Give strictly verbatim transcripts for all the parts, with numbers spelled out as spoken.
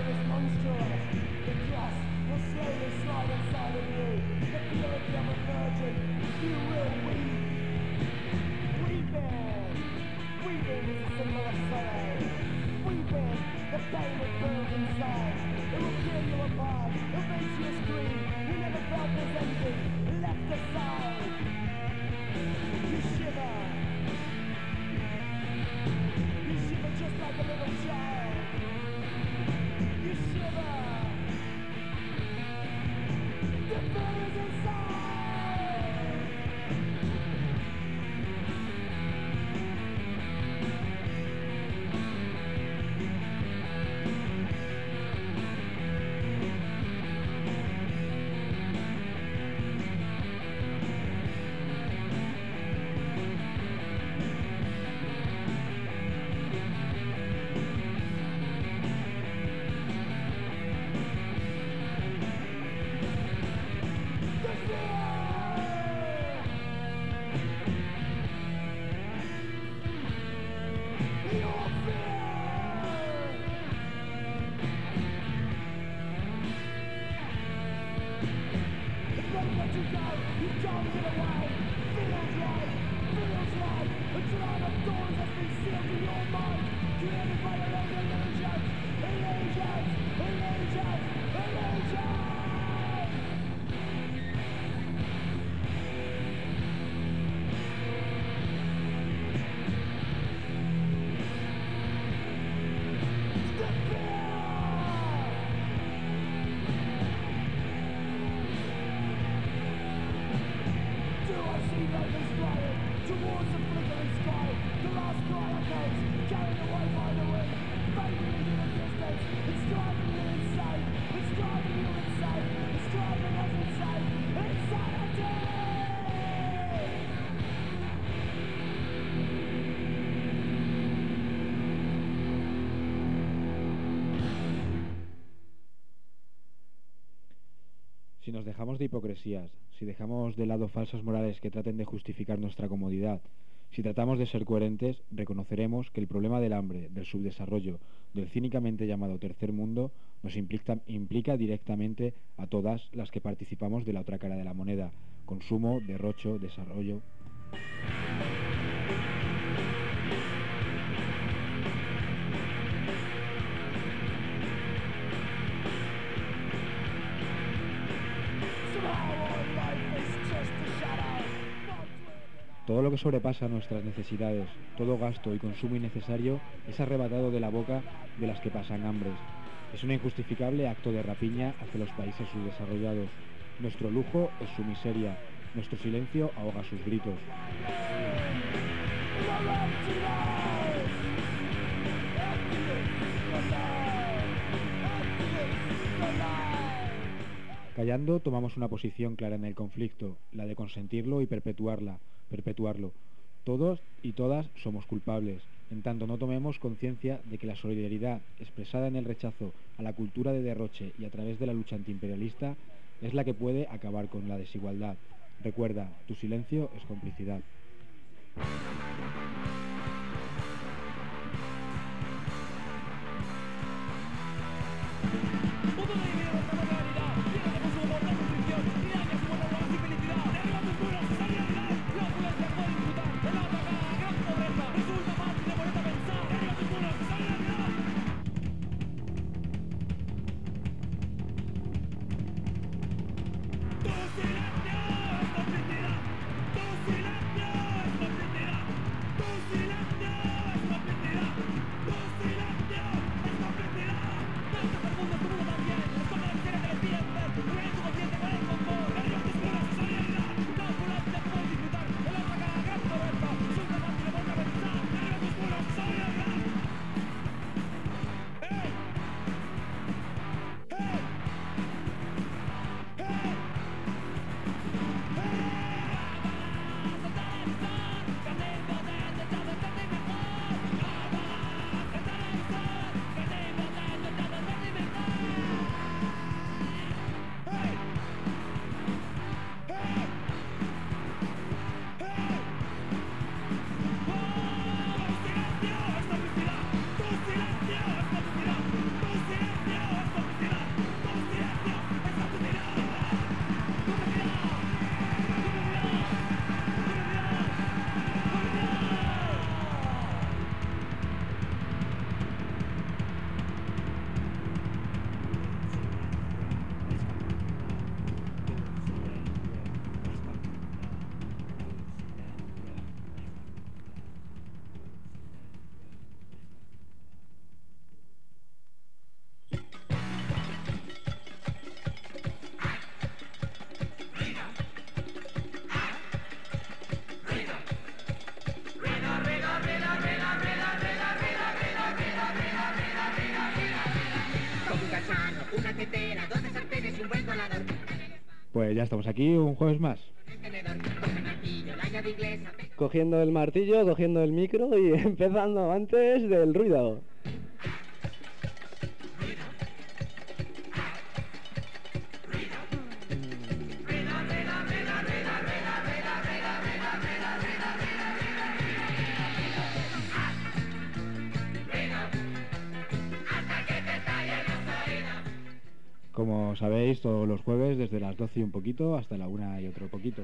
Si nos dejamos de hipocresías, si dejamos de lado falsas morales que traten de justificar nuestra comodidad, si tratamos de ser coherentes, reconoceremos que el problema del hambre, del subdesarrollo, del cínicamente llamado tercer mundo, nos implica, implica directamente a todas las que participamos de la otra cara de la moneda: consumo, derrocho, desarrollo. Todo lo que sobrepasa nuestras necesidades, todo gasto y consumo innecesario es arrebatado de la boca de las que pasan hambres. Es un injustificable acto de rapiña hacia los países subdesarrollados. Nuestro lujo es su miseria, nuestro silencio ahoga sus gritos. Callando tomamos una posición clara en el conflicto, la de consentirlo y perpetuarla, perpetuarlo. Todos y todas somos culpables, en tanto no tomemos conciencia de que la solidaridad expresada en el rechazo a la cultura de derroche y a través de la lucha antiimperialista es la que puede acabar con la desigualdad. Recuerda, tu silencio es complicidad. Tu silencio es complicidad, tu silencio es complicidad, tu silencio Pues ya estamos aquí un jueves más. Cogiendo el martillo, cogiendo el micro y empezando antes del ruido. Como sabéis, todos los jueves desde las doce y un poquito hasta la una y otro poquito.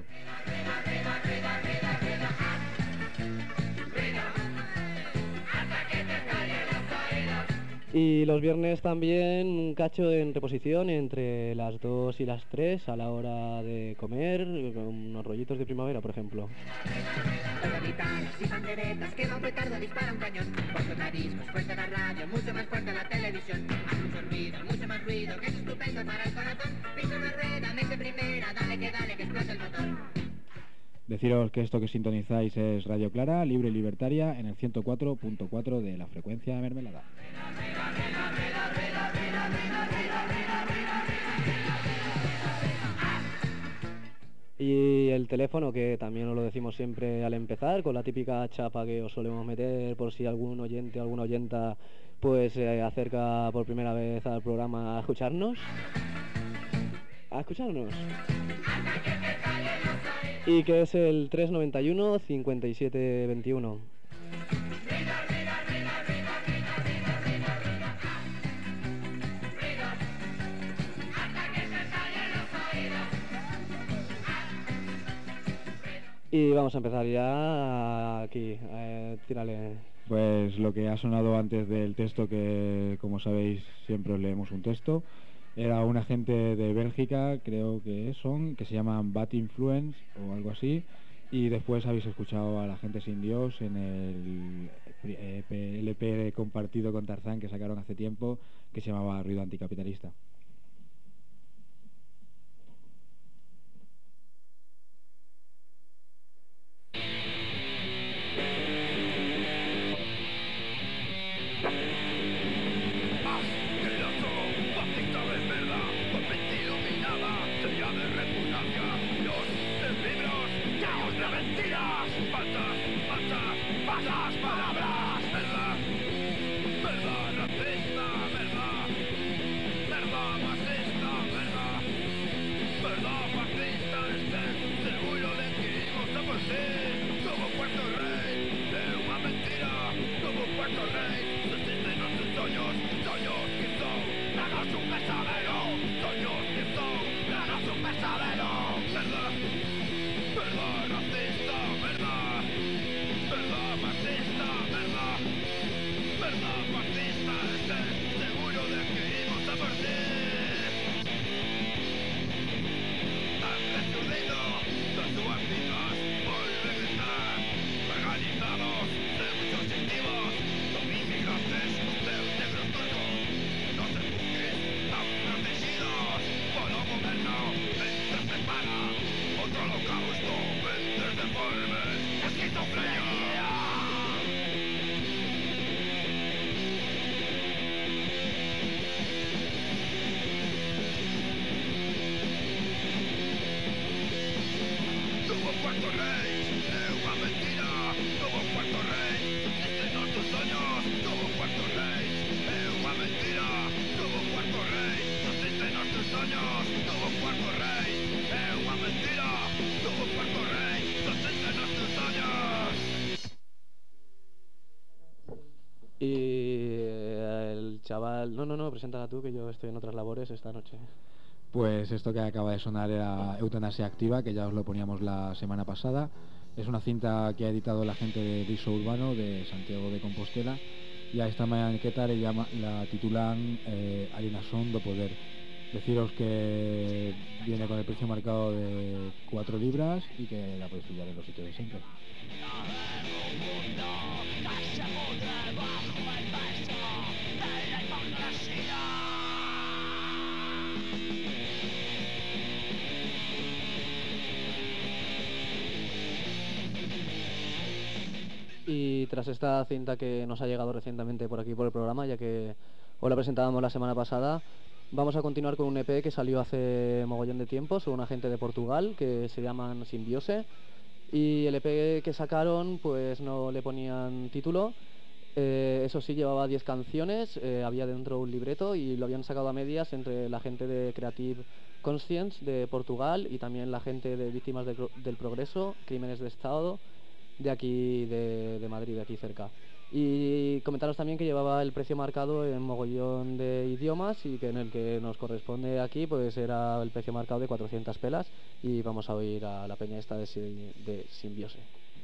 Y los viernes también un cacho en reposición entre las dos y las tres a la hora de comer, unos rollitos de primavera, por ejemplo. Y panderetas, quema un petardo, dispara un cañón. Por los mariscos, fuerte la radio, mucho más fuerte la televisión. Hace mucho ruido, mucho más ruido, que es estupendo para el corazón. Pisa una rueda, mete primera, dale que dale, que explota el motor. Deciros que esto que sintonizáis es Radio Clara, libre y libertaria, en el ciento cuatro punto cuatro de la frecuencia mermelada. Y el teléfono, que también os lo decimos siempre al empezar, con la típica chapa que os solemos meter por si algún oyente o alguna oyenta pues se eh, acerca por primera vez al programa a escucharnos. A escucharnos. Y que es el tres noventa y uno cincuenta y siete veintiuno. Y vamos a empezar ya aquí, eh, tírale. Pues lo que ha sonado antes del texto, que como sabéis siempre os leemos un texto, era una gente de Bélgica, creo que son, que se llaman Bad Influence o algo así, y después habéis escuchado a La Gente Sin Dios en el L P compartido con Tarzán que sacaron hace tiempo, que se llamaba Ruido Anticapitalista. Y el chaval... No, no, no, preséntala tú, que yo estoy en otras labores esta noche. Pues esto que acaba de sonar era Eutanasia Activa, que ya os lo poníamos la semana pasada. Es una cinta que ha editado la gente de Riso Urbano, de Santiago de Compostela, y a esta maqueta le llama, la titulan eh, Alienación do Poder. Deciros que viene con el precio marcado de cuatro libras y que la podéis pillar en los sitios de siempre. Y tras esta cinta que nos ha llegado recientemente por aquí por el programa, ya que os la presentábamos la semana pasada, Vamos a continuar con un E P que salió hace mogollón de tiempo, son una gente de Portugal que se llaman Simbiose, y el E P que sacaron pues no le ponían título. Eh, eso sí, llevaba diez canciones, eh, había dentro un libreto y lo habían sacado a medias entre la gente de Creative Conscience de Portugal y también la gente de Víctimas de- del Progreso, Crímenes de Estado, de aquí, de, de Madrid, de aquí cerca. Y comentaros también que llevaba el precio marcado en mogollón de idiomas y que en el que nos corresponde aquí pues era el precio marcado de cuatrocientas pelas, y vamos a oír a la peña esta de, Si- de Simbiose.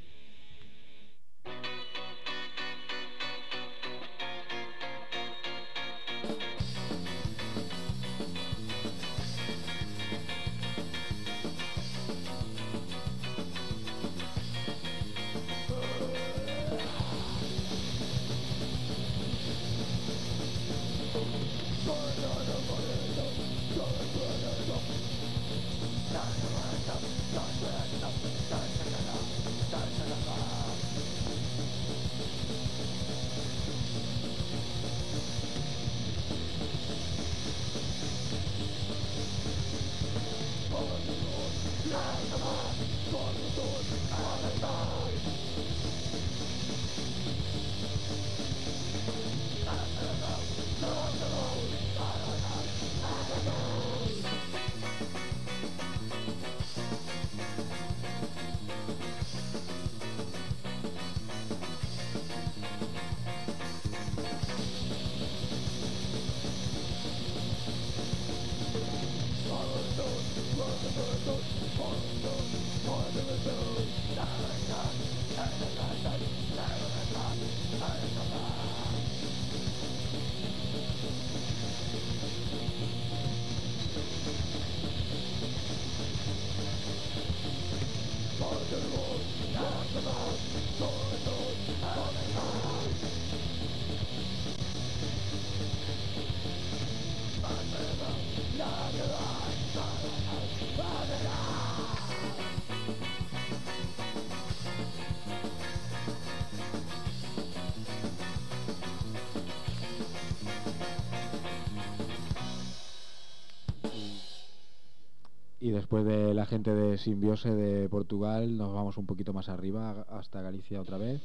Y después de la gente de Simbiose de Portugal nos vamos un poquito más arriba hasta Galicia otra vez,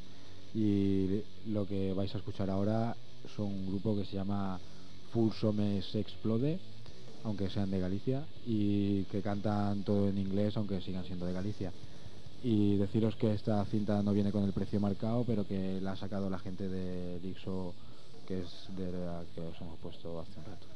y lo que vais a escuchar ahora son un grupo que se llama Full Somes Explode, aunque sean de Galicia, y que cantan todo en inglés aunque sigan siendo de Galicia. Y deciros que esta cinta no viene con el precio marcado, pero que la ha sacado la gente de Dixo, que es de la que os hemos puesto hace un rato.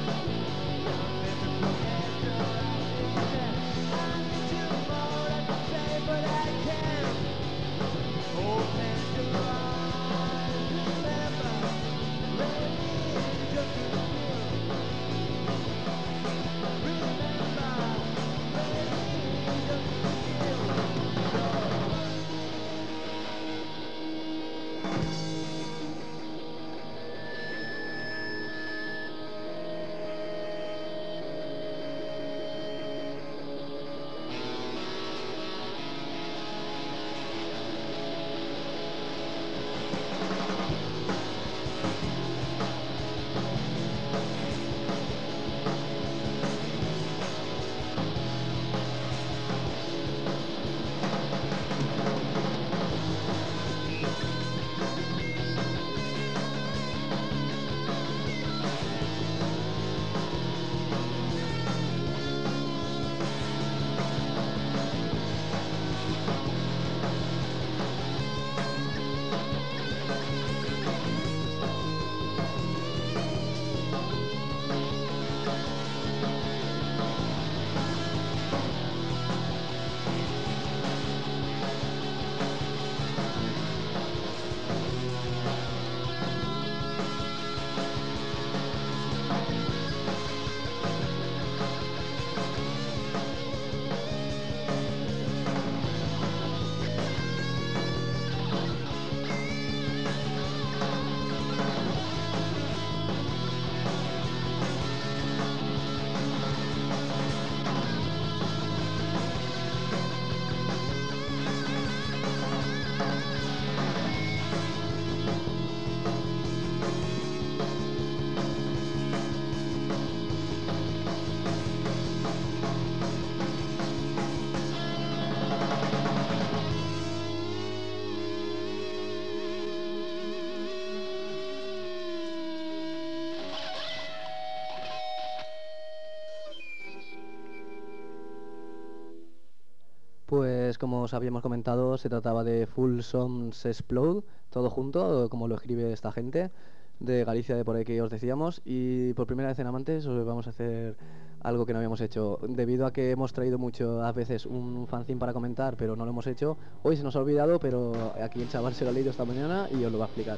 Pues como os habíamos comentado, se trataba de Full Songs Explode, todo junto, como lo escribe esta gente de Galicia, de por ahí que os decíamos, y por primera vez en Amantes os vamos a hacer algo que no habíamos hecho. Debido a que hemos traído mucho, a veces, un fanzine para comentar, pero no lo hemos hecho, hoy se nos ha olvidado, pero aquí el chaval se lo ha leído esta mañana y os lo va a explicar.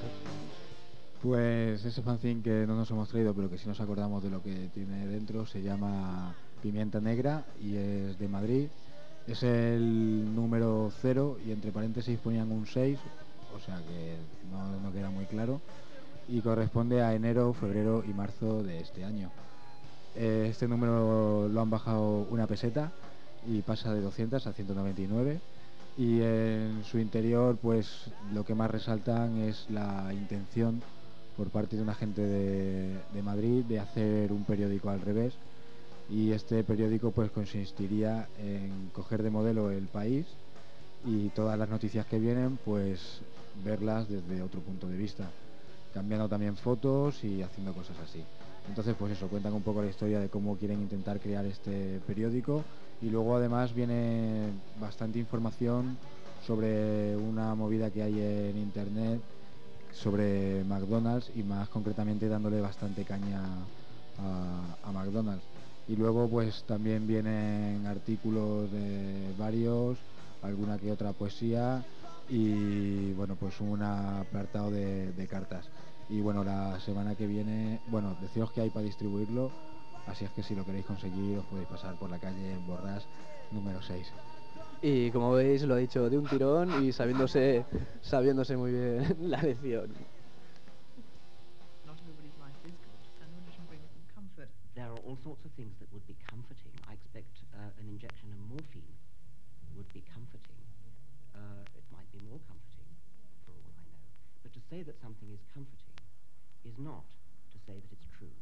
Pues ese fanzine que no nos hemos traído, pero que sí nos acordamos de lo que tiene dentro, se llama Pimienta Negra y es de Madrid. Es el número cero y entre paréntesis ponían un seis, o sea que no, no queda muy claro, y corresponde a enero, febrero y marzo de este año. Eh, este número lo han bajado una peseta y pasa de doscientos a ciento noventa y nueve, y en su interior pues lo que más resaltan es la intención por parte de una gente de, de Madrid de hacer un periódico al revés. Y este periódico pues consistiría en coger de modelo El País y todas las noticias que vienen pues verlas desde otro punto de vista, cambiando también fotos y haciendo cosas así. Entonces pues eso, cuentan un poco la historia de cómo quieren intentar crear este periódico, y luego además viene bastante información sobre una movida que hay en internet sobre McDonald's, y más concretamente dándole bastante caña a, a McDonald's. Y luego pues también vienen artículos de varios, alguna que otra poesía y bueno pues un apartado de, de cartas. Y bueno, la semana que viene, bueno, deciros que hay para distribuirlo, así es que si lo queréis conseguir os podéis pasar por la calle en Borrás número seis. Y como veis lo ha dicho de un tirón y sabiéndose, sabiéndose muy bien la lección. There are all sorts of things that would be comforting. I expect uh, an injection of morphine would be comforting. Uh, it might be more comforting, for all I know. But to say that something is comforting is not to say that it's true.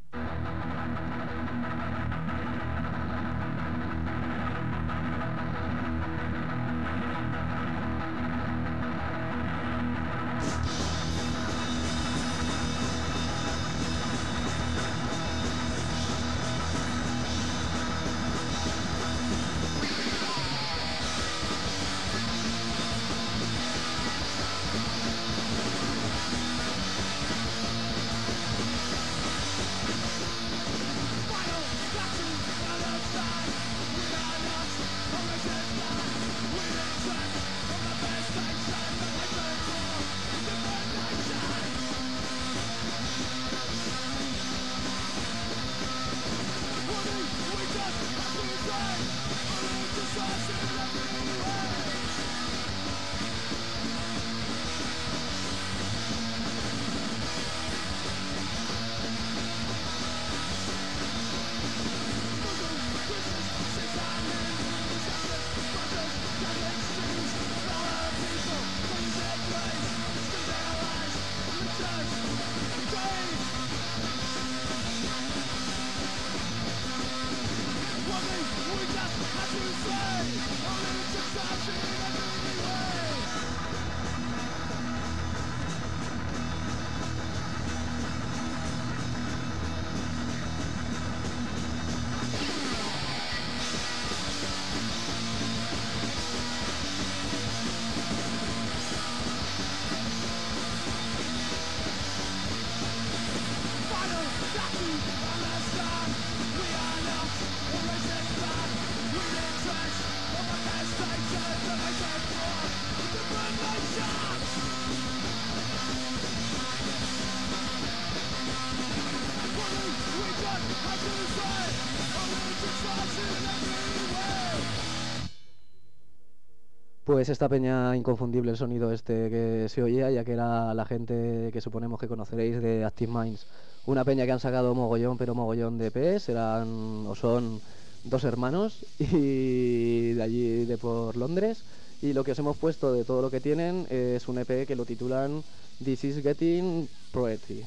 Pues esta peña inconfundible el sonido este que se oía, ya que era la gente que suponemos que conoceréis de Active Minds. Una peña que han sacado mogollón, pero mogollón de E Pes, eran o son dos hermanos y de allí de por Londres. Y lo que os hemos puesto de todo lo que tienen es un E P que lo titulan This is Getting Poetry.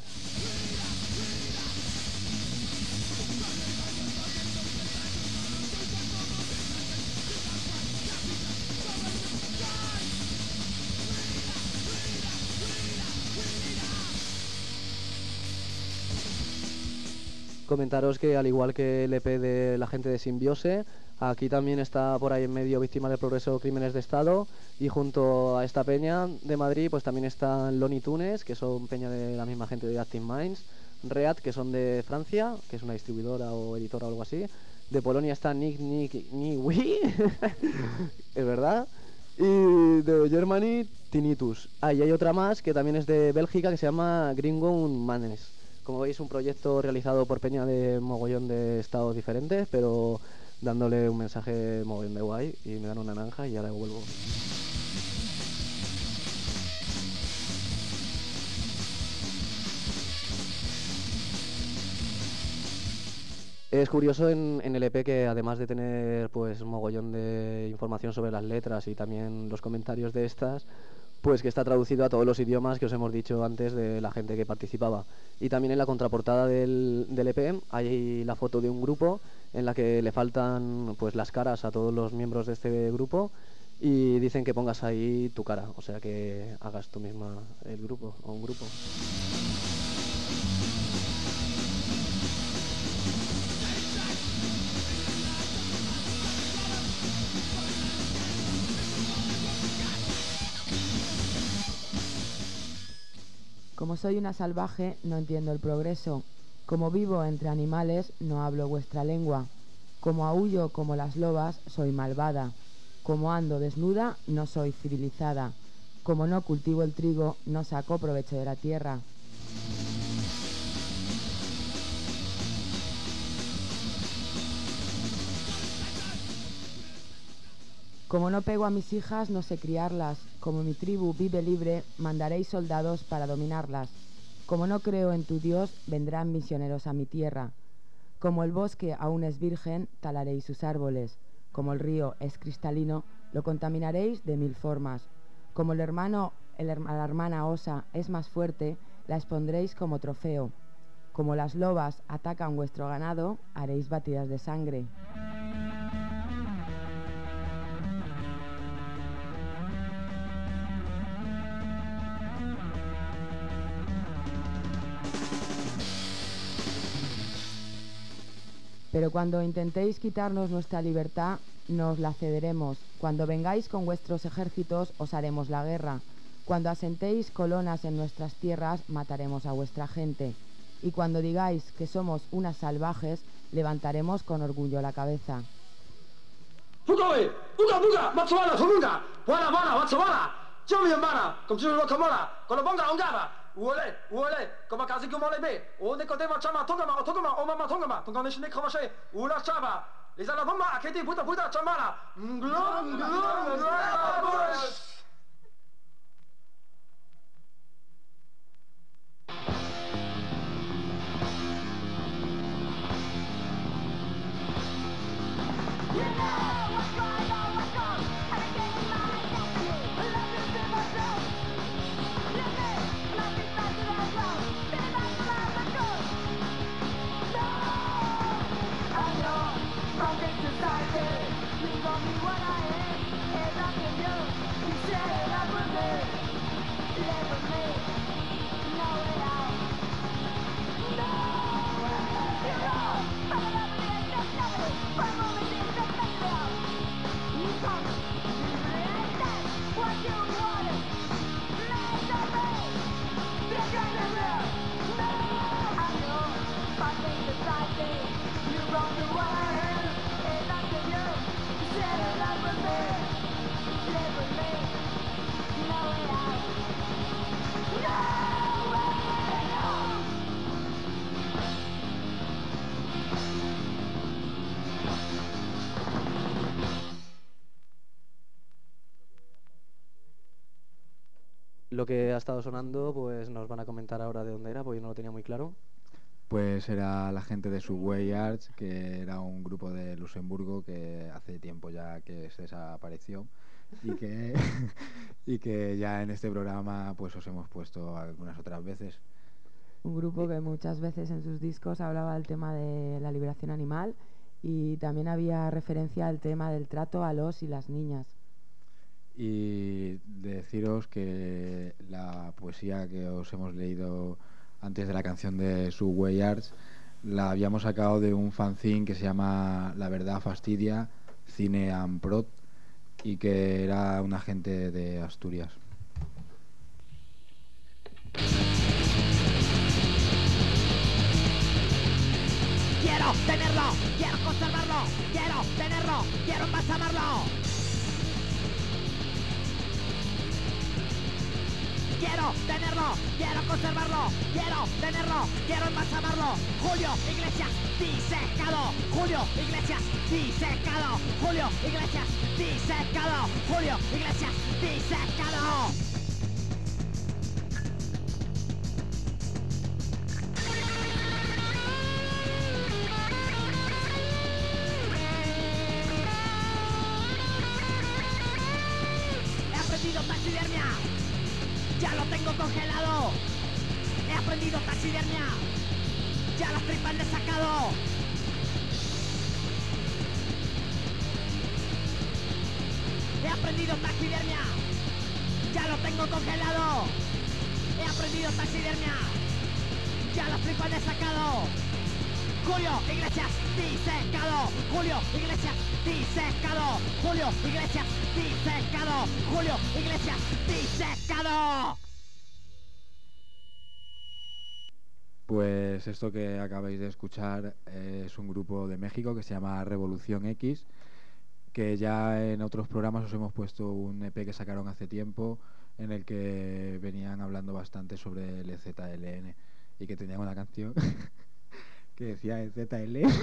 Comentaros que al igual que el E P de la gente de Simbiose, aquí también está por ahí en medio Víctimas del Progreso, Crímenes de Estado, y junto a esta peña de Madrid pues también están Looney Tunes, que son peña de la misma gente de Active Minds, Reat, que son de Francia, que es una distribuidora o editora o algo así, de Polonia está Nick Nick Niwi, es verdad, y de Germany Tinnitus. Ah, y hay otra más que también es de Bélgica que se llama Gringo Madness. Como veis, un proyecto realizado por peña de mogollón de estados diferentes, pero dándole un mensaje mogollón de guay. Y me dan una naranja y ya la devuelvo. Es curioso en, en el E P que además de tener pues un mogollón de información sobre las letras y también los comentarios de estas, pues que está traducido a todos los idiomas que os hemos dicho antes de la gente que participaba. Y también en la contraportada del, del E P hay la foto de un grupo en la que le faltan pues las caras a todos los miembros de este grupo y dicen que pongas ahí tu cara, o sea que hagas tú misma el grupo o un grupo. Como soy una salvaje, no entiendo el progreso. Como vivo entre animales, no hablo vuestra lengua. Como aúllo como las lobas, soy malvada. Como ando desnuda, no soy civilizada. Como no cultivo el trigo, no saco provecho de la tierra. Como no pego a mis hijas, no sé criarlas. Como mi tribu vive libre, mandaréis soldados para dominarlas. Como no creo en tu Dios, vendrán misioneros a mi tierra. Como el bosque aún es virgen, talaréis sus árboles. Como el río es cristalino, lo contaminaréis de mil formas. Como el hermano, el, la hermana osa es más fuerte, la expondréis como trofeo. Como las lobas atacan vuestro ganado, haréis batidas de sangre. Pero cuando intentéis quitarnos nuestra libertad, no os la cederemos. Cuando vengáis con vuestros ejércitos, os haremos la guerra. Cuando asentéis colonas en nuestras tierras, mataremos a vuestra gente. Y cuando digáis que somos unas salvajes, levantaremos con orgullo la cabeza. Uole, uole, como casi como le ve, o de côté chama tongama, o tongama, o mama tongama, tongane shine kamache, ula chaba, les alabama akete puta puta chamala, glom glom glom. Lo que ha estado sonando, pues nos van a comentar ahora de dónde era, porque yo no lo tenía muy claro. Pues era la gente de Subway Arts, que era un grupo de Luxemburgo que hace tiempo ya que se desapareció y que, y que ya en este programa pues os hemos puesto algunas otras veces. Un grupo que muchas veces en sus discos hablaba del tema de la liberación animal y también había referencia al tema del trato a los y las niñas. Y deciros que la poesía que os hemos leído antes de la canción de Subway Arts la habíamos sacado de un fanzine que se llama La Verdad Fastidia, Cine and Prod, y que era una gente de Asturias. Quiero tenerlo, quiero conservarlo, quiero tenerlo, quiero embalsamarlo. Quiero tenerlo, quiero conservarlo, quiero tenerlo, quiero embalsamarlo. Julio Iglesias, disecado. Julio Iglesias, disecado. Julio Iglesias, disecado. Julio Iglesias, disecado. He aprendido taxidermia. Ya lo tengo congelado. He aprendido taxidermia. Ya las tripas le he sacado. He aprendido taxidermia. Ya lo tengo congelado. He aprendido taxidermia. Ya las tripas le he sacado. Julio Iglesias, disecado. Julio Iglesias, disecado. Julio Iglesias, disecado. Julio Iglesias, disecado. Pues esto que acabáis de escuchar es un grupo de México que se llama Revolución X, que ya en otros programas os hemos puesto un E P que sacaron hace tiempo en el que venían hablando bastante sobre el Z L N y que tenían una canción que decía el Z L N.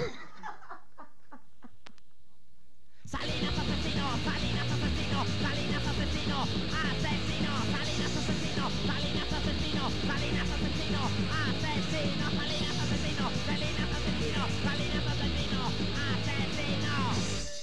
Salinas asesino, Salinas asesino, Salinas asesino, asesino, Salinas asesino, Salinas asesino, Salinas asesino, asesino, Salinas asesino, Salinas asesino, Salinas asesino, asesino.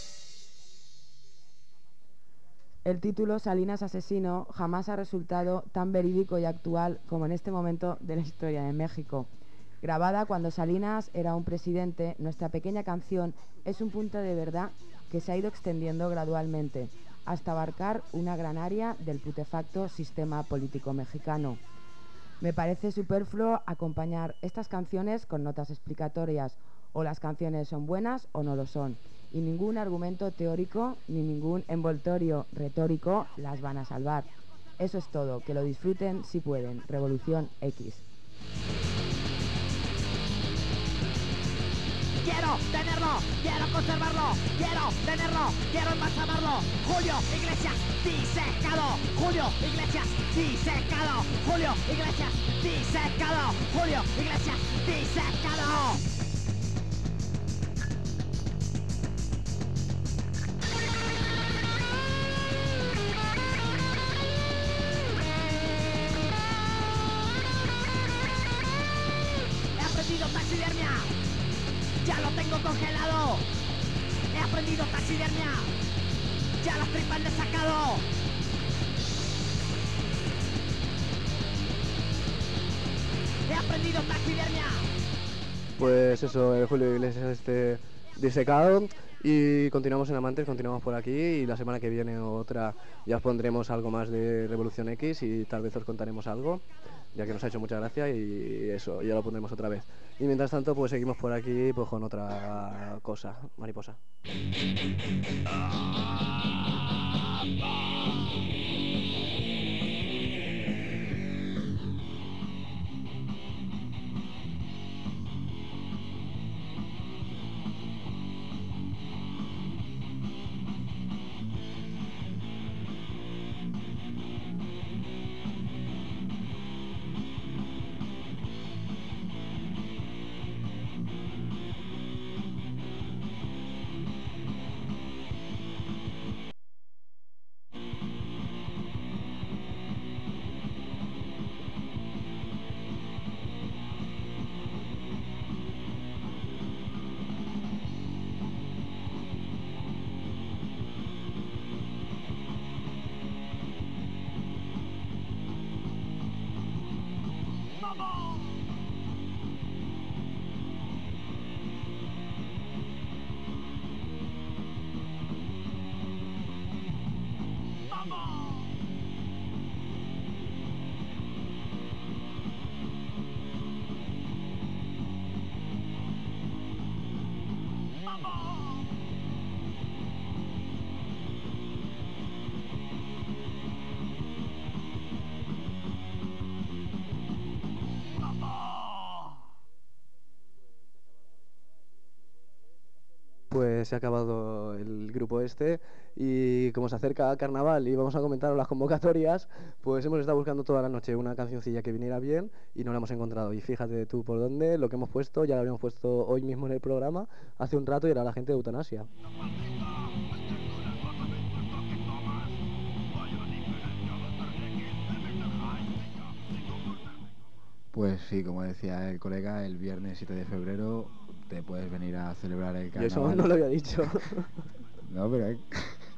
El título Salinas Asesino jamás ha resultado tan verídico y actual como en este momento de la historia de México. Grabada cuando Salinas era un presidente, nuestra pequeña canción es un punto de verdad que se ha ido extendiendo gradualmente hasta abarcar una gran área del putefacto sistema político mexicano. Me parece superfluo acompañar estas canciones con notas explicatorias, o las canciones son buenas o no lo son, y ningún argumento teórico ni ningún envoltorio retórico las van a salvar. Eso es todo, que lo disfruten si pueden. Revolución X. Quiero tenerlo, quiero conservarlo, quiero tenerlo, quiero embalsamarlo. Julio Iglesias, disecado. Julio Iglesias, disecado. Julio Iglesias, disecado. Julio Iglesias, disecado. He aprendido taxidermia. Ya lo tengo congelado. He aprendido taxidermia. Ya las tripas le he sacado. He aprendido taxidermia. Pues eso, el Julio Iglesias este disecado. Y continuamos en Amantes, continuamos por aquí y la semana que viene otra ya os pondremos algo más de Revolución X y tal vez os contaremos algo, ya que nos ha hecho mucha gracia y eso, ya lo pondremos otra vez. Y mientras tanto pues seguimos por aquí pues con otra cosa, mariposa. Pues se ha acabado el grupo este y como se acerca a carnaval y vamos a comentar las convocatorias, pues hemos estado buscando toda la noche una cancioncilla que viniera bien y no la hemos encontrado. Y fíjate tú por dónde, lo que hemos puesto, ya lo habíamos puesto hoy mismo en el programa, hace un rato, y era la gente de Eutanasia. Pues sí, como decía el colega, el viernes siete de febrero te puedes venir a celebrar el carnaval. Y eso no lo había dicho. No, pero... hay-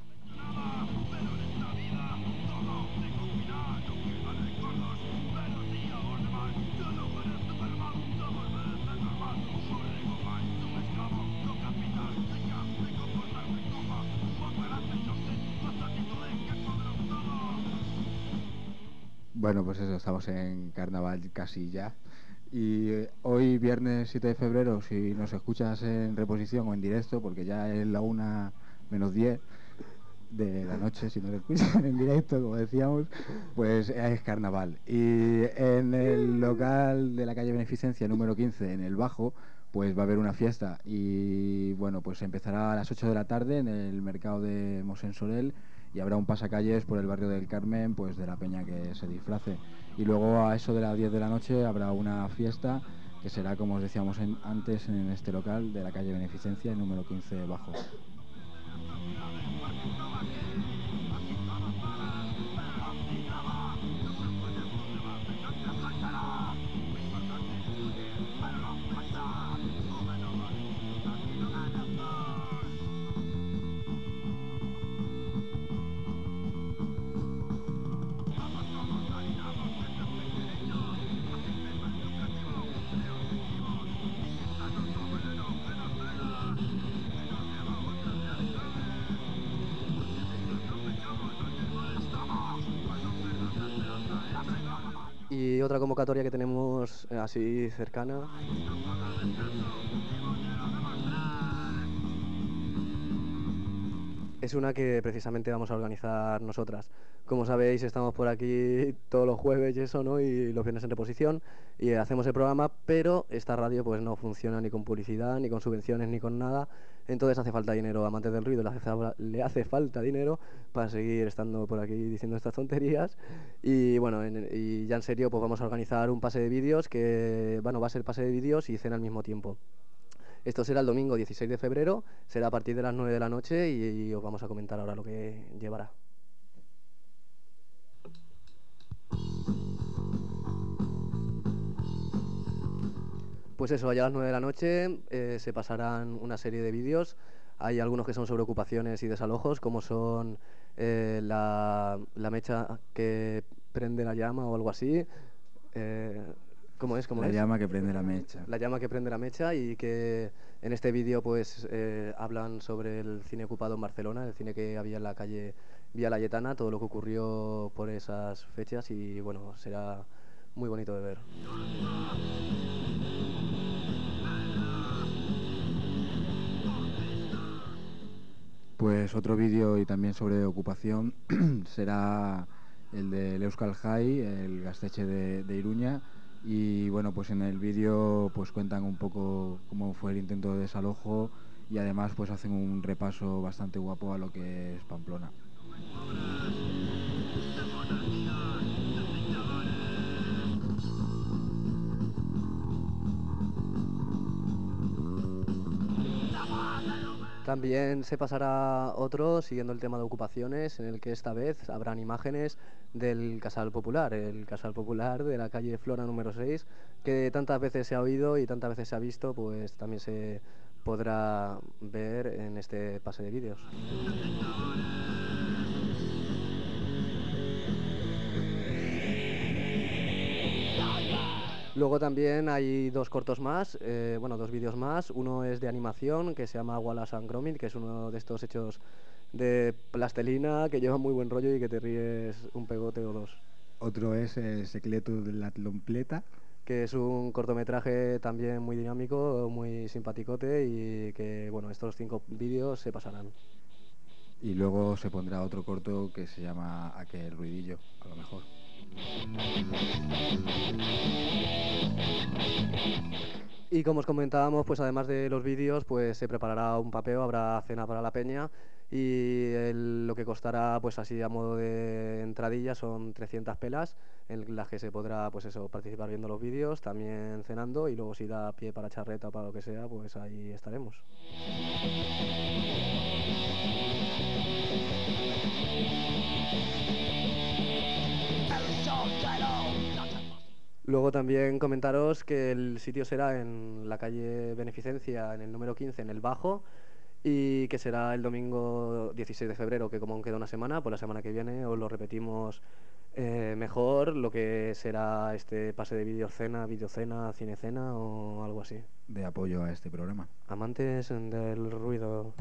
Bueno, pues eso, estamos en carnaval casi ya. Y eh, hoy, viernes siete de febrero, si nos escuchas en reposición o en directo, porque ya es la una menos diez de la noche, si nos escuchan en directo, como decíamos, pues es carnaval. Y en el local de la calle Beneficencia número quince, en el Bajo, pues va a haber una fiesta. Y bueno, pues empezará a las ocho de la tarde en el mercado de Mosén Sorel, y habrá un pasacalles por el barrio del Carmen, pues de la peña que se disfrace. Y luego a eso de las diez de la noche habrá una fiesta que será, como os decíamos en- antes, en este local de la calle Beneficencia, número quince Bajo. Y otra convocatoria que tenemos eh, así cercana. Es una que precisamente vamos a organizar nosotras. Como sabéis, estamos por aquí todos los jueves y eso, ¿no? Y los viernes en reposición y hacemos el programa, pero esta radio pues no funciona ni con publicidad, ni con subvenciones, ni con nada. Entonces hace falta dinero. A Amantes del Ruido le hace, fa- le hace falta dinero para seguir estando por aquí diciendo estas tonterías. Y bueno, en- y ya en serio, pues vamos a organizar un pase de vídeos que, bueno, va a ser pase de vídeos y cena al mismo tiempo. Esto será el domingo dieciséis de febrero, será a partir de las nueve de la noche y, y os vamos a comentar ahora lo que llevará. Pues eso, allá a las nueve de la noche eh, se pasarán una serie de vídeos. Hay algunos que son sobre ocupaciones y desalojos, como son eh, la, la mecha que prende la llama o algo así. Eh, ¿Cómo es? ¿Cómo La es? llama que prende la mecha. La llama que prende la mecha, y que en este vídeo pues eh, hablan sobre el cine ocupado en Barcelona, el cine que había en la calle Vía Layetana, todo lo que ocurrió por esas fechas, y bueno, será muy bonito de ver. Pues otro vídeo y también sobre ocupación será el del Euskal Jai, el Gaztetxe de, de Iruña. Y bueno, pues en el vídeo pues cuentan un poco cómo fue el intento de desalojo, y además pues hacen un repaso bastante guapo a lo que es Pamplona. También se pasará otro siguiendo el tema de ocupaciones, en el que esta vez habrán imágenes del Casal Popular, el Casal Popular de la calle Flora número seis, que tantas veces se ha oído y tantas veces se ha visto, pues también se podrá ver en este pase de vídeos. Luego también hay dos cortos más, eh, bueno, dos vídeos más. Uno es de animación, que se llama Wallace and Gromit, que es uno de estos hechos de plastelina que lleva muy buen rollo y que te ríes un pegote o dos. Otro es el secreto de la trompeta, Que es un cortometraje también muy dinámico, muy simpaticote y que, bueno, estos cinco vídeos se pasarán. y luego se pondrá otro corto que se llama Aquel ruidillo, a lo mejor. Y como os comentábamos, pues además de los vídeos, pues se preparará un papeo, habrá cena para la peña y el- lo que costará, pues así a modo de entradilla, son trescientas pelas en las que se podrá, pues eso, participar viendo los vídeos, también cenando y luego si da pie para charreta o para lo que sea, pues ahí estaremos. Luego también comentaros que el sitio será en la calle Beneficencia, en el número quince, en el Bajo, y que será el domingo dieciséis de febrero, que como aún queda una semana, pues la semana que viene os lo repetimos eh, mejor, lo que será este pase de videocena, videocena, cinecena o algo así. De apoyo a este programa. Amantes del ruido.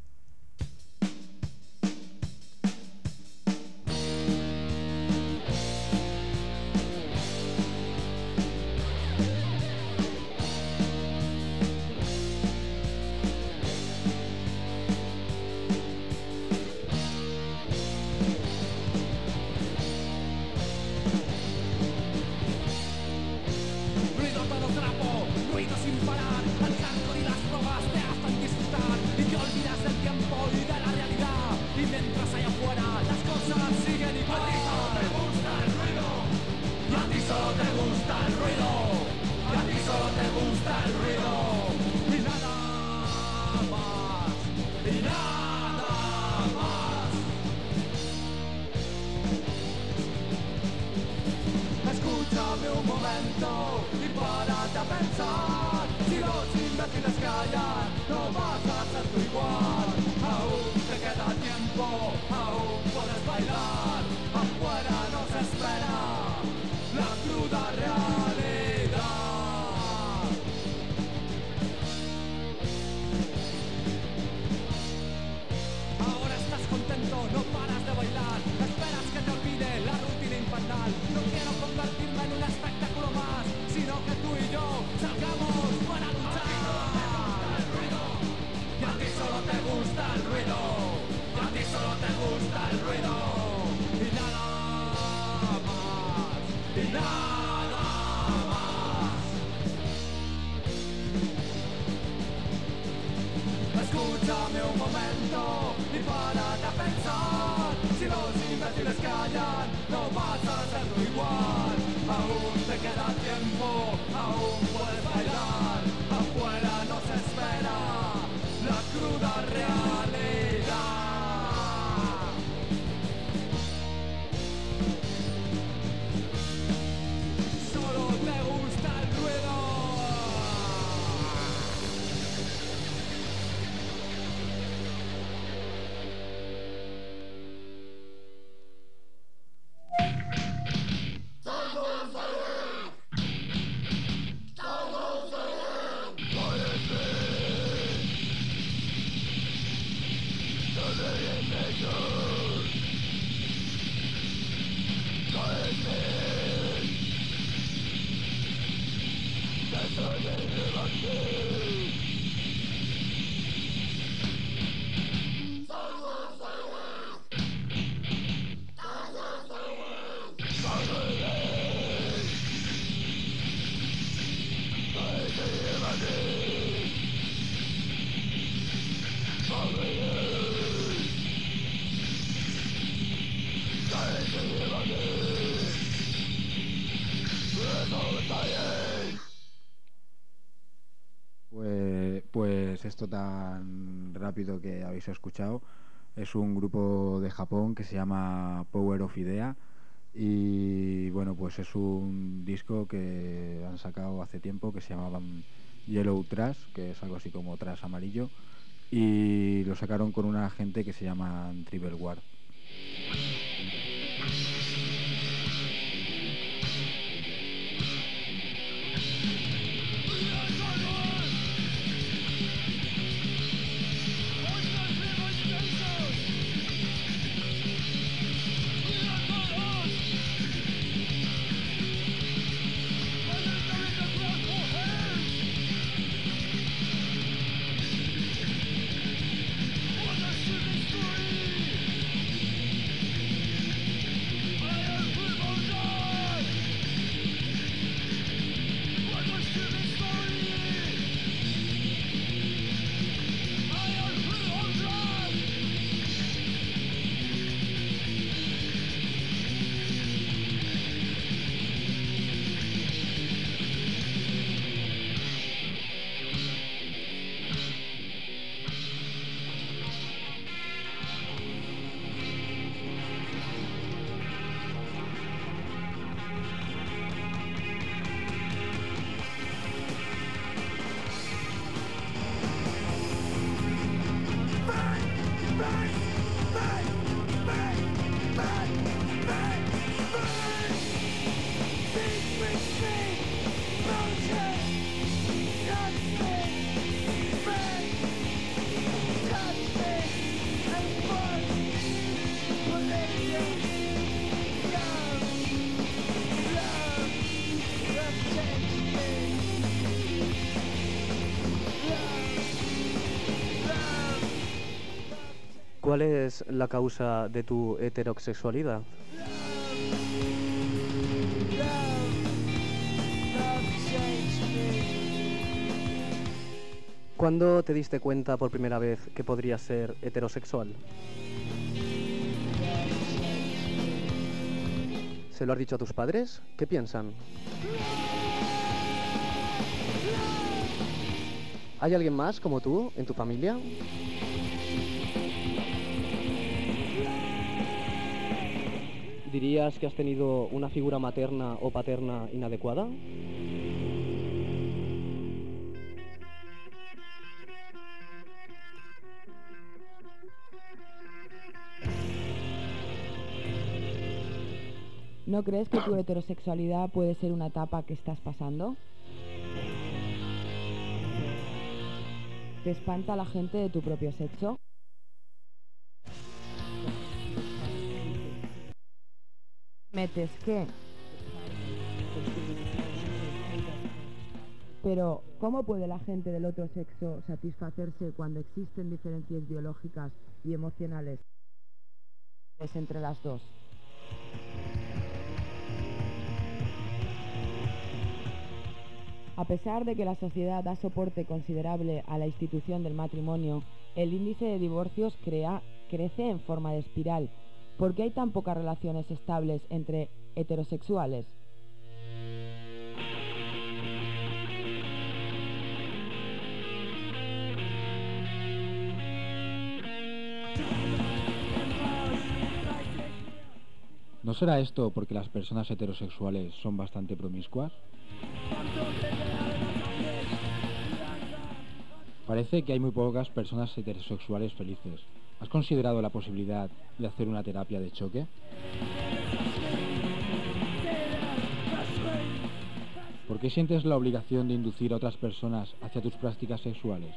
Ruido todo trapo, ruido sin parar, al hardcore y las drogas te hacen disfrutar y te olvidas del tiempo y de la realidad. Y mientras allá afuera las cosas siguen igual. A ti solo te gusta el ruido, y a ti solo te gusta el ruido, y a ti solo te gusta el ruido. Y nada más, y nada más. Escúchame un momento y párate a pensar. Si los imbéciles callan, no vas a ser tú igual. Aún te queda tiempo, aún puedes bailar. Afuera nos espera la cruda realidad. Ahora estás contento, no paras de bailar. Esperas que te olvide la rutina infernal. No quiero convertirme en un espectáculo más, sino que tú y yo salgamos para luchar. Y a ti solo te gusta el ruido, y a ti solo te gusta el ruido. Y nada más, y nada más. Escúchame un momento y párate a pensar. Si los imbéciles callan, no vas a hacerlo igual. Aún te queda tiempo, aún puedes bailar. Afuera nos espera la cruda realidad. Solo te gusta el ruido. Pues, pues esto tan rápido que habéis escuchado es un grupo de Japón que se llama Power of Idea y bueno, pues es un disco que han sacado hace tiempo que se llamaban Yellow Trash, que es algo así como trash amarillo, y lo sacaron con una gente que se llama Triple War. ¿Cuál es la causa de tu heterosexualidad? ¿Cuándo te diste cuenta por primera vez que podrías ser heterosexual? ¿Se lo has dicho a tus padres? ¿Qué piensan? ¿Hay alguien más como tú en tu familia? ¿Dirías que has tenido una figura materna o paterna inadecuada? ¿No crees que tu heterosexualidad puede ser una etapa que estás pasando? ¿Te espanta la gente de tu propio sexo? ¿Metes qué? Pero, ¿cómo puede la gente del otro sexo satisfacerse cuando existen diferencias biológicas y emocionales entre las dos? A pesar de que la sociedad da soporte considerable a la institución del matrimonio, el índice de divorcios crea, crece en forma de espiral. ¿Por qué hay tan pocas relaciones estables entre heterosexuales? ¿No será esto porque las personas heterosexuales son bastante promiscuas? Parece que hay muy pocas personas heterosexuales felices. ¿Has considerado la posibilidad de hacer una terapia de choque? ¿Por qué sientes la obligación de inducir a otras personas hacia tus prácticas sexuales?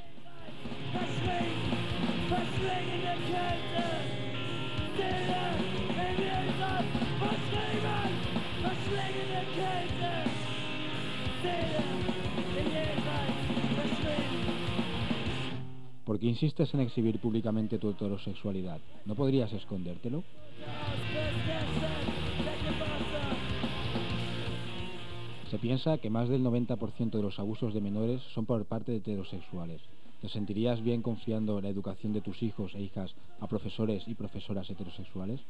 ¿Por qué insistes en exhibir públicamente tu heterosexualidad? ¿No podrías escondértelo? Se piensa que más del noventa por ciento de los abusos de menores son por parte de heterosexuales. ¿Te sentirías bien confiando la educación de tus hijos e hijas a profesores y profesoras heterosexuales?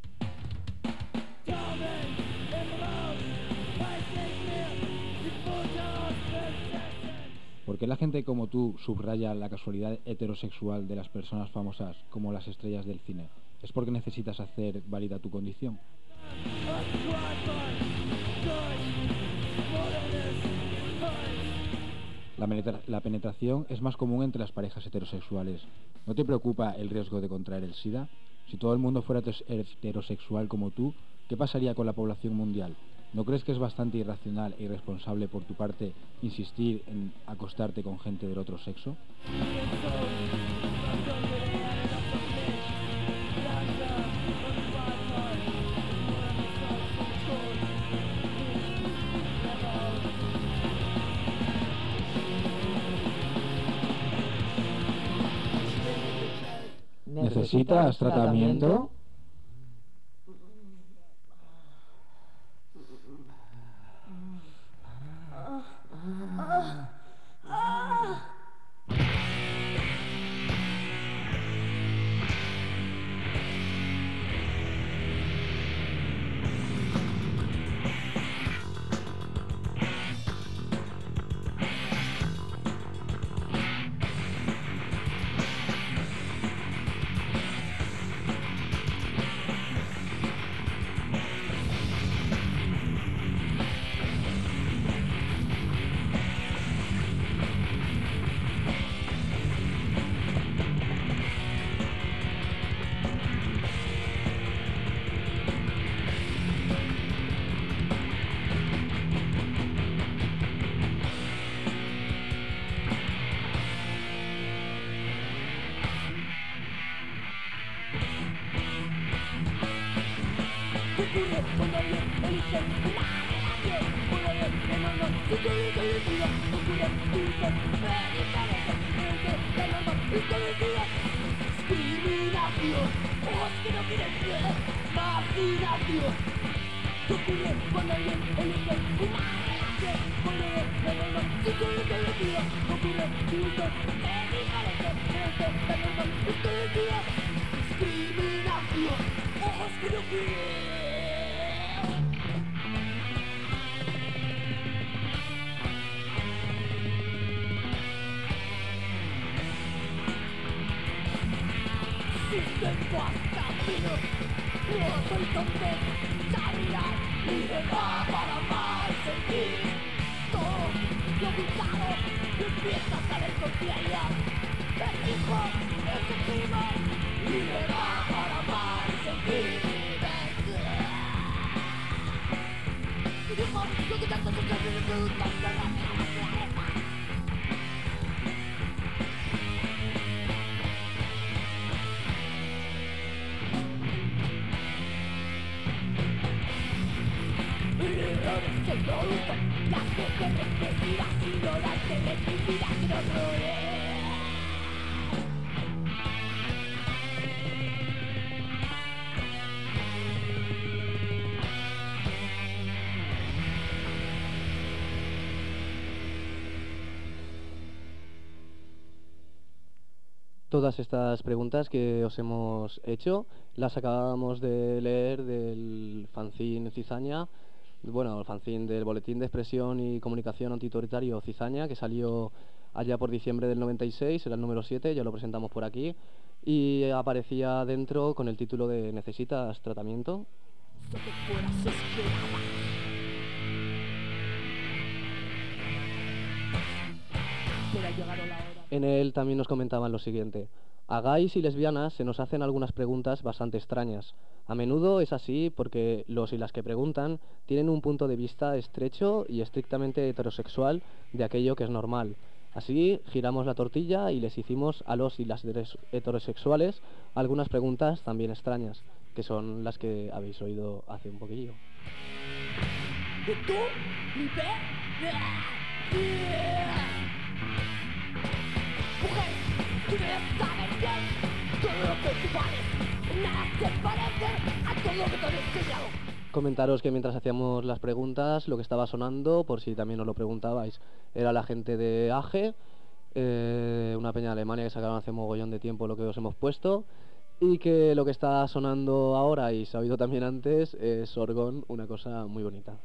¿Por qué la gente como tú subraya la casualidad heterosexual de las personas famosas como las estrellas del cine? ¿Es porque necesitas hacer válida tu condición? La, penetra- la penetración es más común entre las parejas heterosexuales. ¿No te preocupa el riesgo de contraer el SIDA? Si todo el mundo fuera heteros- heterosexual como tú, ¿qué pasaría con la población mundial? ¿No crees que es bastante irracional e irresponsable por tu parte insistir en acostarte con gente del otro sexo? ¿Necesitas tratamiento? Discriminación. Imaginación, ojos que no quieren ver. Imaginación. ¿Qué ocurre cuando alguien elige una relación? Cuando de normal sin coincidencia ocurre minutos que diferentes, pero de normal sin coincidencia. Discriminación, ojos que no quieren. Tengo hasta vino, no soy tonto, sabías, libertad para amar y sentir. Todo lo gustado empieza a saber con claridad. El hijo es el primo, libertad para amar y sentir. Y dijo, lo que tanto se cae de preguntas, la se producen las mujeres vestidas ignorantes de mi vida que nos rodea. Todas estas preguntas que os hemos hecho las acabamos de leer del fanzine Cizaña, bueno, el fanzine del Boletín de Expresión y Comunicación Antiautoritario Cizaña, que salió allá por diciembre del noventa y seis, era el número siete, ya lo presentamos por aquí, y aparecía dentro con el título de ¿Necesitas tratamiento? En él también nos comentaban lo siguiente: a gays y lesbianas se nos hacen algunas preguntas bastante extrañas. A menudo es así porque los y las que preguntan tienen un punto de vista estrecho y estrictamente heterosexual de aquello que es normal. Así giramos la tortilla y les hicimos a los y las heterosexuales algunas preguntas también extrañas, que son las que habéis oído hace un poquillo. ¿De tú? ¿Mi pe? Mujer, tú debes saber bien todo lo que tú vales, nada se parece a todo lo que te he enseñado. Comentaros que mientras hacíamos las preguntas, lo que estaba sonando, por si también os lo preguntabais, era la gente de A G E, eh, una peña de Alemania que sacaron hace mogollón de tiempo lo que os hemos puesto, y que lo que está sonando ahora, y se ha oído también antes, es Sorgón, una cosa muy bonita.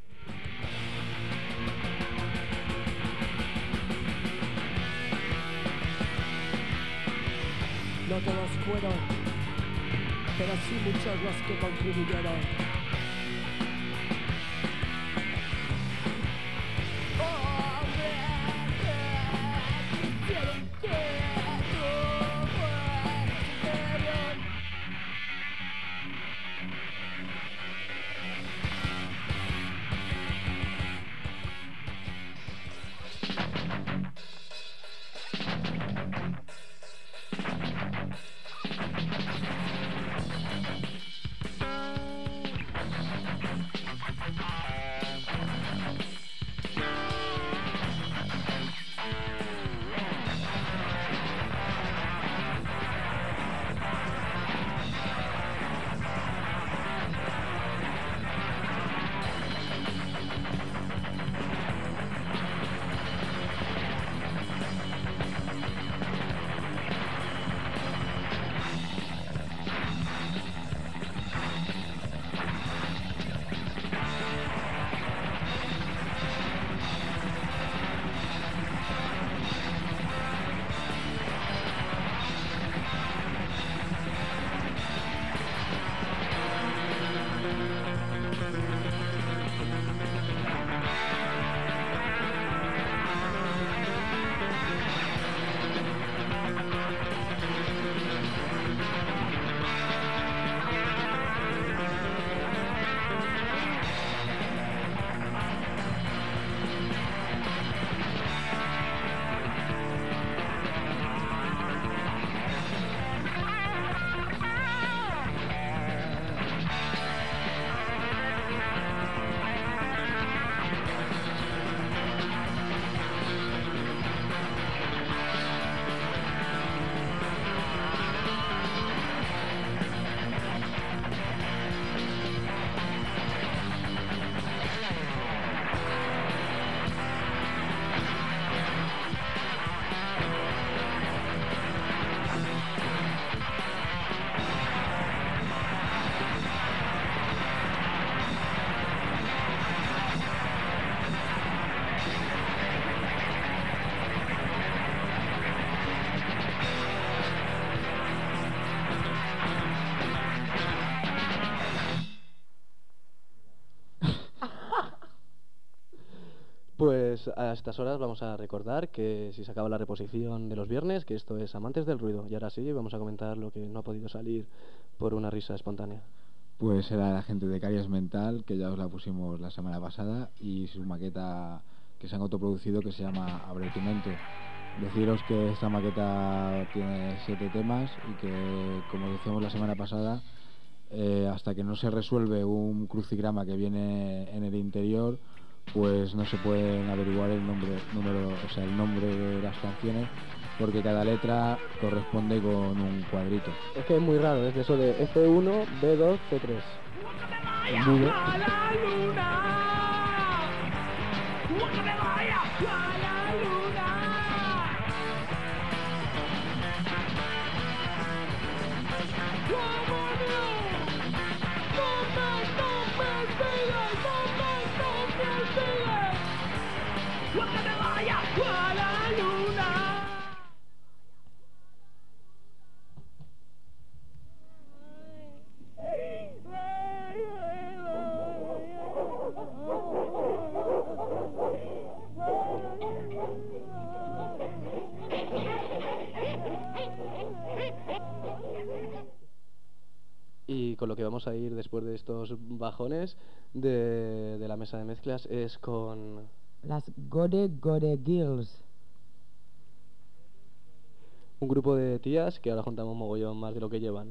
No todos fueron, pero sí muchos los que contribuyeron. Pues a estas horas vamos a recordar que si se acaba la reposición de los viernes, que esto es Amantes del Ruido. Y ahora sí, vamos a comentar lo que no ha podido salir por una risa espontánea. Pues era la gente de Caries Mental, que ya os la pusimos la semana pasada, y su maqueta que se han autoproducido que se llama Abre tu mente. Deciros que esta maqueta tiene siete temas y que, como decíamos la semana pasada, eh, hasta que no se resuelve un crucigrama que viene en el interior, pues no se pueden averiguar el nombre, número, o sea, el nombre de las canciones, porque cada letra corresponde con un cuadrito. Es que es muy raro, es de eso de F uno, B dos, C tres. Nudo. Y con lo que vamos a ir después de estos bajones de, de la mesa de mezclas es con... Las Gore Gore Girls. un grupo de tías que ahora juntamos mogollón más de lo que llevan.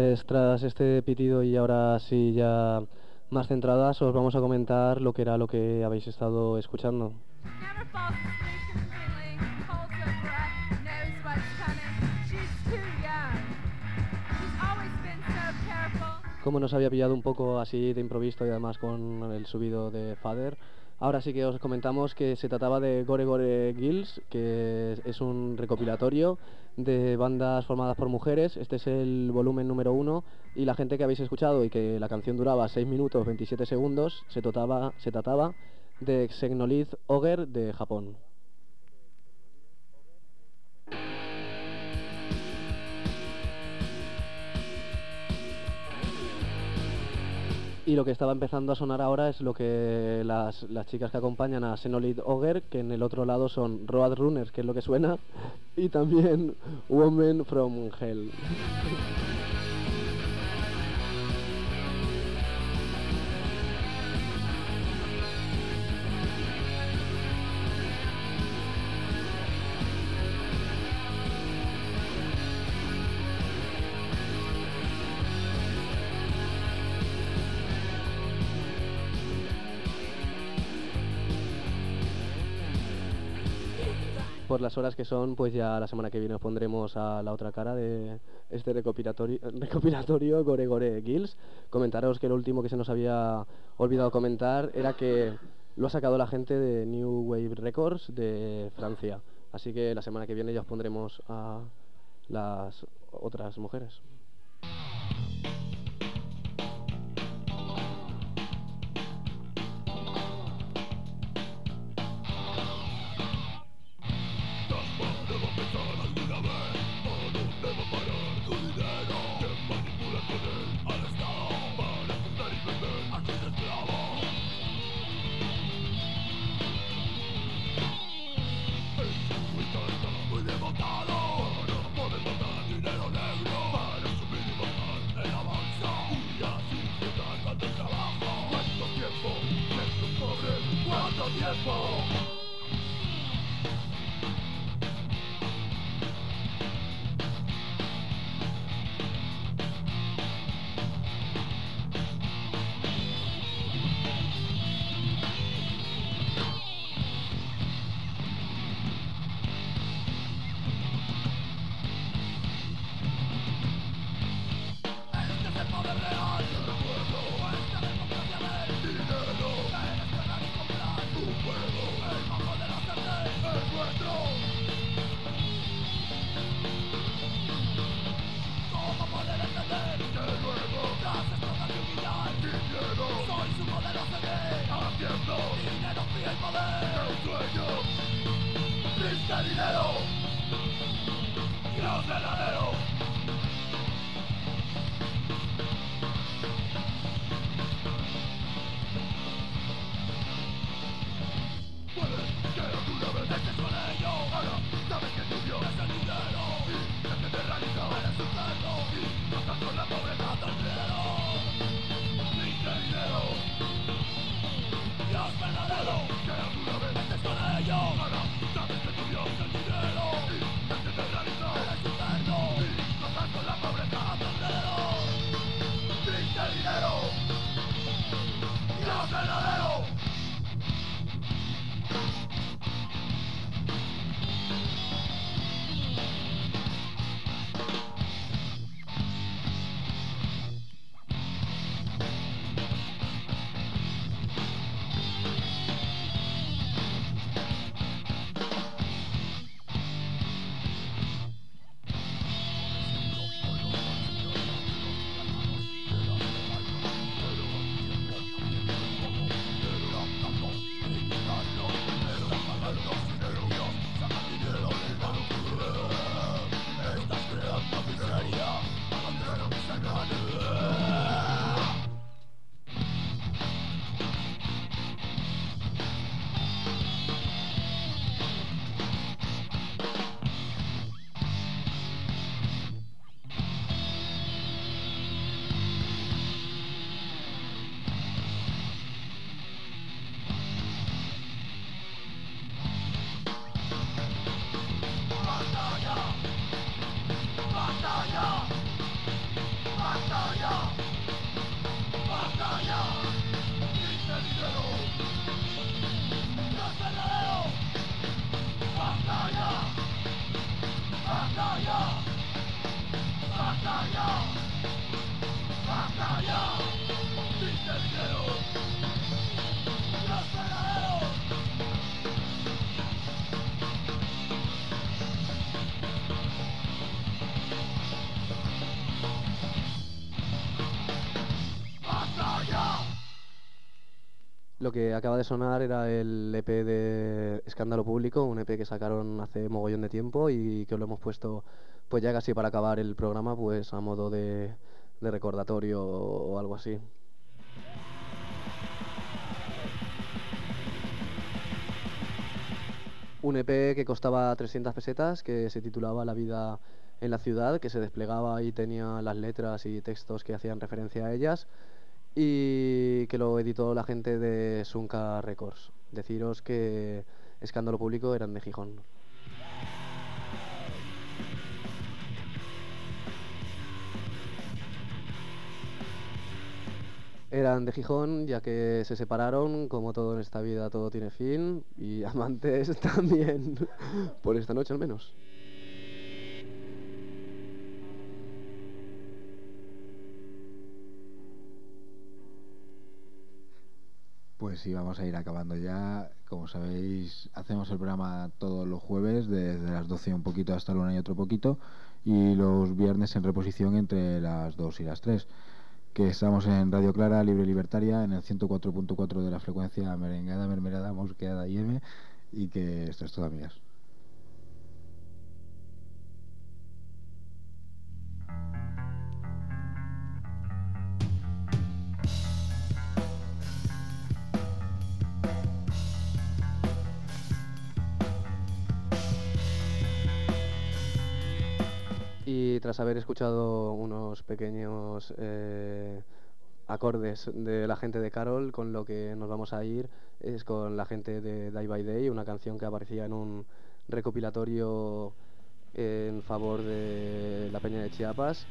Pues tras este pitido y ahora sí ya más centradas, os vamos a comentar lo que era lo que habéis estado escuchando. Never falls asleep completely, holds her breath, knows what's coming. She's too young. She's always been so careful. Como nos había pillado un poco así de improviso y además con el subido de Father, ahora sí que os comentamos que se trataba de Gore Gore Girls, que es- es un recopilatorio de bandas formadas por mujeres. Este es el volumen número uno y la gente que habéis escuchado y que la canción duraba seis minutos veintisiete segundos se trataba, se trataba de Xenolith Ogre de Japón. Y lo que estaba empezando a sonar ahora es lo que las, las chicas que acompañan a Xenolith Ogre, que en el otro lado son Road Runners, que es lo que suena, y también Women from Hell. Por las horas que son, pues ya la semana que viene os pondremos a la otra cara de este recopilatorio, recopilatorio Gore Gore Girls. Comentaros que lo último que se nos había olvidado comentar era que lo ha sacado la gente de New Wave Records de Francia. Así que la semana que viene ya os pondremos a las otras mujeres. Muy devotado, para poder ganar dinero negro, para Lo que acaba de sonar era el E P de Escándalo Público, un E P que sacaron hace mogollón de tiempo y que lo hemos puesto pues ya casi para acabar el programa, pues a modo de, de recordatorio o algo así. Un E P que costaba trescientas pesetas, que se titulaba La vida en la ciudad, que se desplegaba y tenía las letras y textos que hacían referencia a ellas, y que lo editó la gente de Sunka Records. Deciros que Escándalo Público eran de Gijón. Eran de Gijón, ya que se separaron, como todo en esta vida, todo tiene fin, y amantes también, por esta noche al menos. Pues sí, vamos a ir acabando ya. Como sabéis, hacemos el programa todos los jueves, desde las doce un poquito hasta la una y otro poquito, y los viernes en reposición entre las dos y las tres. Que estamos en Radio Clara, Libre Libertaria, en el ciento cuatro punto cuatro de la frecuencia merengada, mermelada, mosqueada y M, y que esto es todo, amigas. Y tras haber escuchado unos pequeños eh, acordes de la gente de Carol, con lo que nos vamos a ir es con la gente de Day by Day, una canción que aparecía en un recopilatorio en favor de la Peña de Chiapas.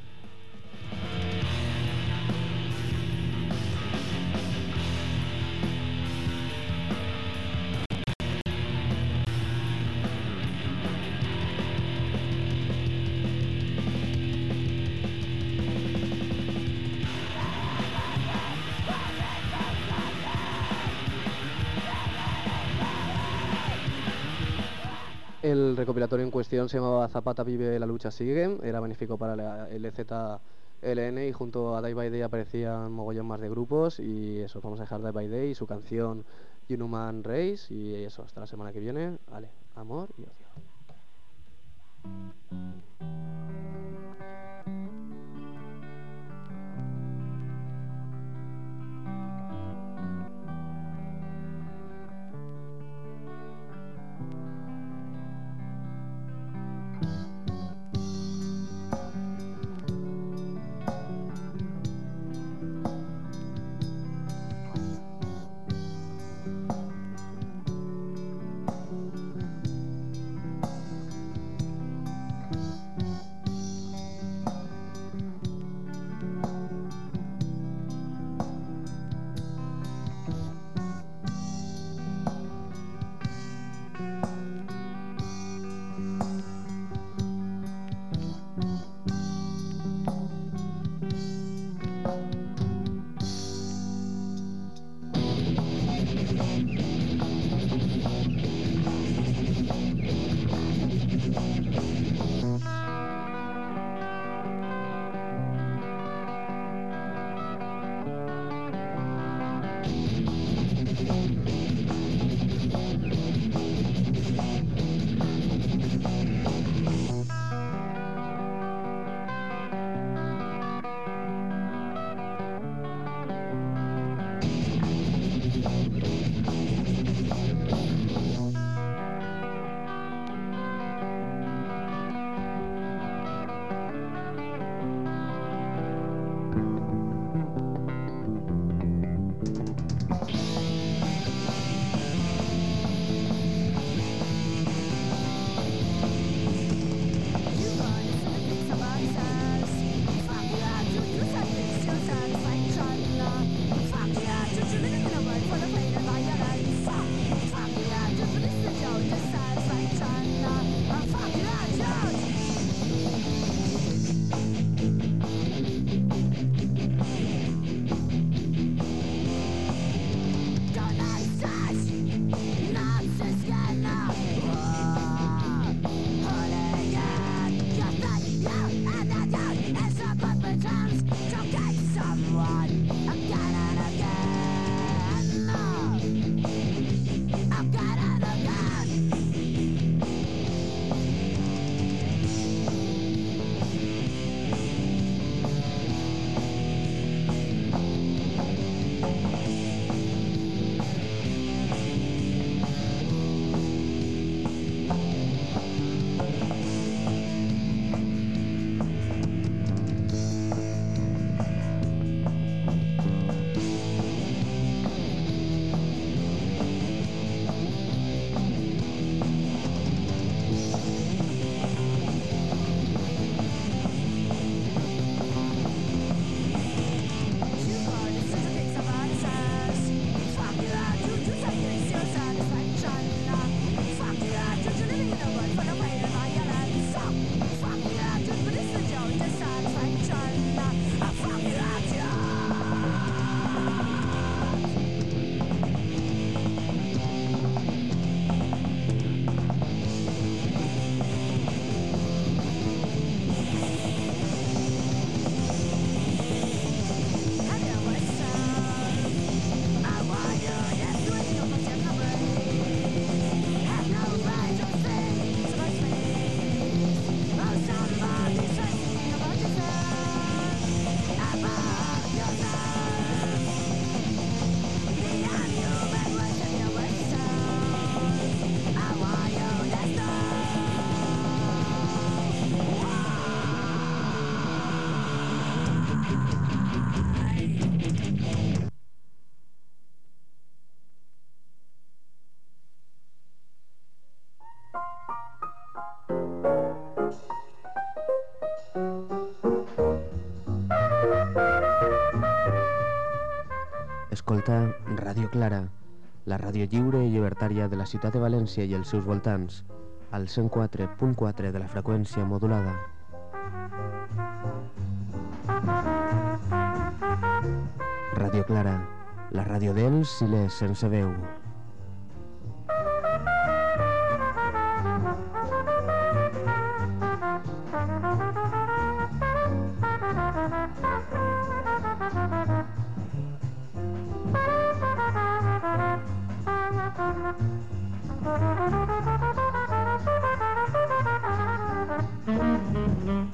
El recopilatorio en cuestión se llamaba Zapata vive, la lucha sigue, era benéfico para la L Z L N y junto a Day by Day aparecían mogollón más de grupos y eso, vamos a dejar Day by Day y su canción Inhuman Race y eso, hasta la semana que viene, vale, amor y odio. escolta Ràdio Clara, la ràdio lliure i llibertària de la ciutat de València i els seus voltants, al cent quatre punt quatre de la freqüència modulada. Ràdio Clara, la ràdio dels i les sense veu.